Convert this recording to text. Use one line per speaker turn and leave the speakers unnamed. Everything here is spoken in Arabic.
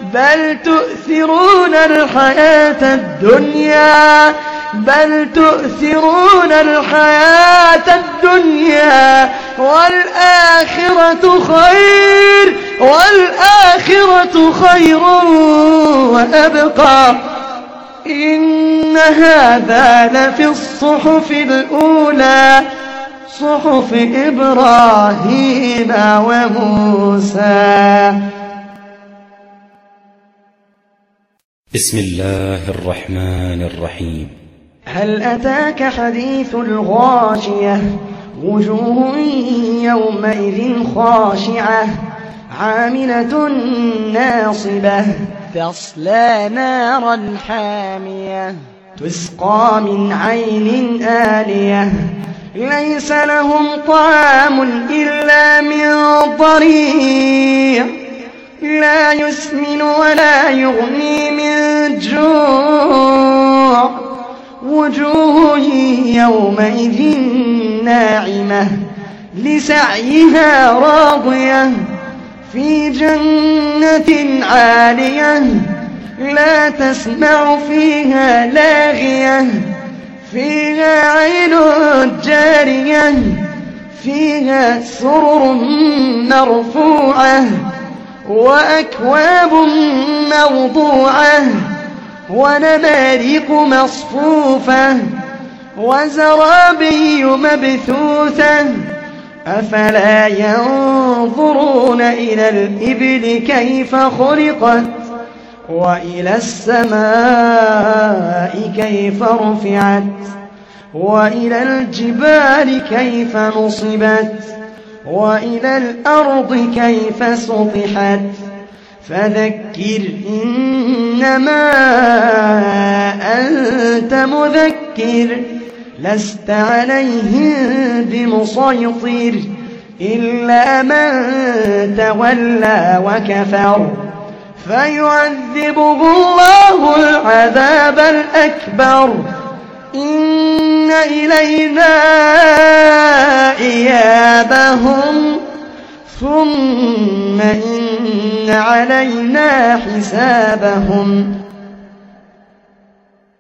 بل تؤثرون الحياة الدنيا والآخرة خير وأبقى. إن هذا لفي الصحف الأولى صحف إبراهيم وموسى.
بسم الله الرحمن الرحيم.
هل أتاك حديث الغاشية وجوه يومئذ خاشعة عاملة ناصبة تصلى نارا حامية تسقى من عين آنية ليس لهم طعام إلا من ضريع لا يسمن ولا يغني من جوع وجوه يومئذ ناعمة لسعيها راضية في جنة عالية لا تسمع فيها لاغية فيها عين جارية فيها سرر مرفوعة وأكواب موضوعة ونمارق مصفوفة وزرابي مبثوثة أفلا ينظرون إلى الإبل كيف خلقت وإلى السماء كيف رفعت وإلى الجبال كيف نصبت وإلى الأرض كيف سطحت فذكر إنما أنت مذكر لست عليهم بمسيطر إلا من تولى وكفر فيعذبه الله العذاب الأكبر إن إلينا إيابهم ثم إن علينا حسابهم